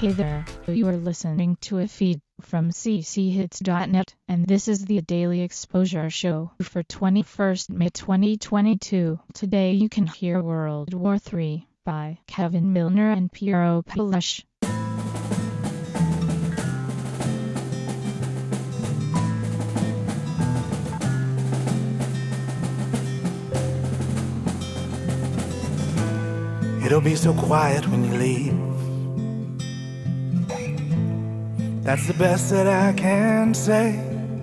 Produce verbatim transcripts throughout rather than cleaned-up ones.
Hey there, you are listening to a feed from c c hits dot net, and this is the Daily Exposure Show for twenty-first May twenty twenty-two. Today you can hear World War three by Kevin Milner and Piero Palush. It'll be so quiet when you leave. That's the best that I can say.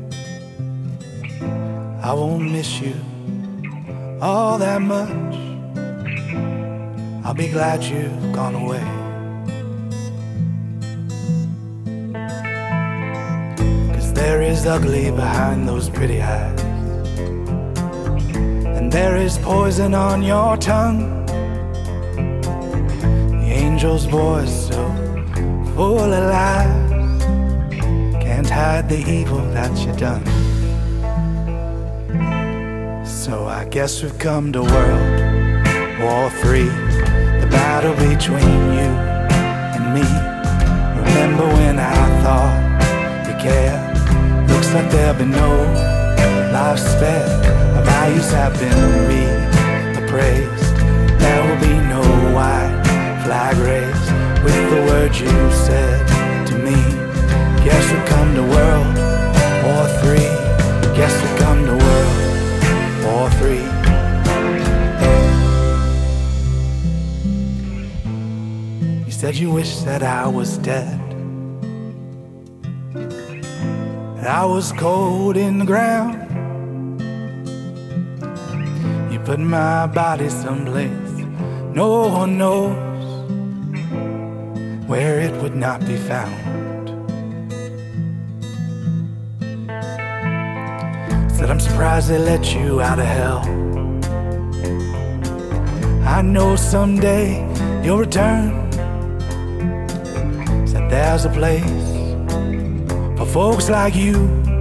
I won't miss you all that much. I'll be glad you've gone away. 'Cause there is ugly behind those pretty eyes, and there is poison on your tongue. Angel's voice so full of lies, can't hide the evil that you done. So I guess we've come to World War three, the battle between you and me. Remember when I thought you cared? Looks like there'll be no life spared. Our values have been reappraised. There will be no white flag raised with the words you said to me. Guess we come to World War three. Guess we come to World War three. You said you wish that I was dead, that I was cold in the ground. You put my body someplace no one knows, where it would not be found. Said I'm surprised they let you out of hell. I know someday you'll return. Said there's a place for folks like you.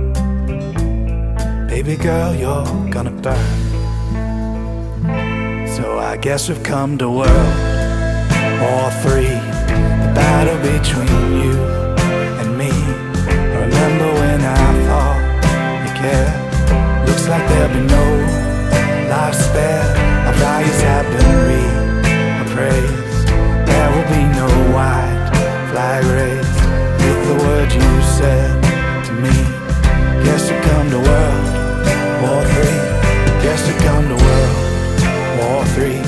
Baby girl, you're gonna burn. So I guess we've come to World War three, the battle between you and me. Remember when I thought you cared? Looks like there'll be no life spared. Our values have been reappraised. There will be no white flag raised with the words you said to me. Guess you come to World War three. Guess you come to World War three.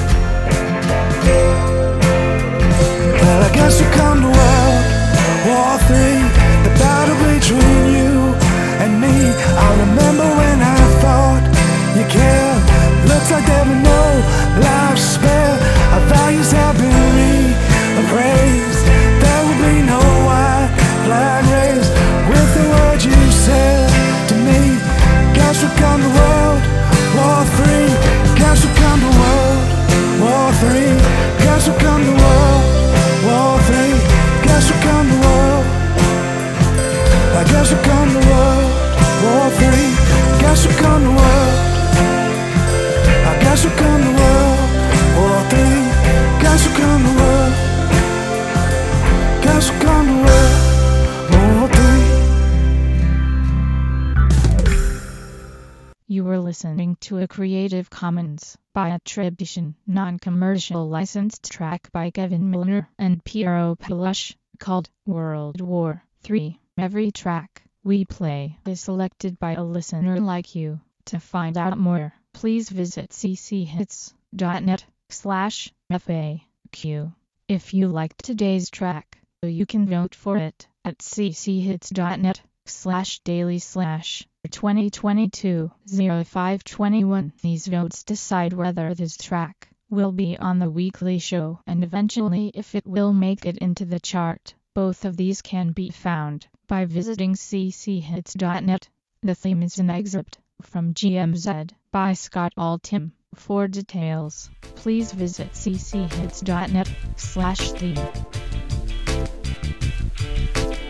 Well, I guess you come to World War three, the battle between you and me. I remember when I thought you cared. Looks like there were no life spared. Our values have been reappraised. There will be no white flag raised with the words you said to me. Guess we come to World War three. Guess we come to World War three. Guess we come to World War three. Guess we come to World. I guess we come to World War three. Guess we come to World. I guess we come to World War three. Guess we come to World. Guess we come to World War three. You were listening to a Creative Commons by attribution, non-commercial licensed track by Kevin Milner and Piero Palush, called World War three. Every track we play is selected by a listener like you. To find out more, please visit c c hits dot net slash F A Q. If you liked today's track, you can vote for it at c c hits dot net slash daily slash twenty twenty-two oh five twenty-one. These votes decide whether this track will be on the weekly show and eventually if it will make it into the chart. Both of these can be found by visiting c c hits dot net. The theme is an excerpt from G M Z by Scott Altham. For details, please visit c c hits dot net slash theme.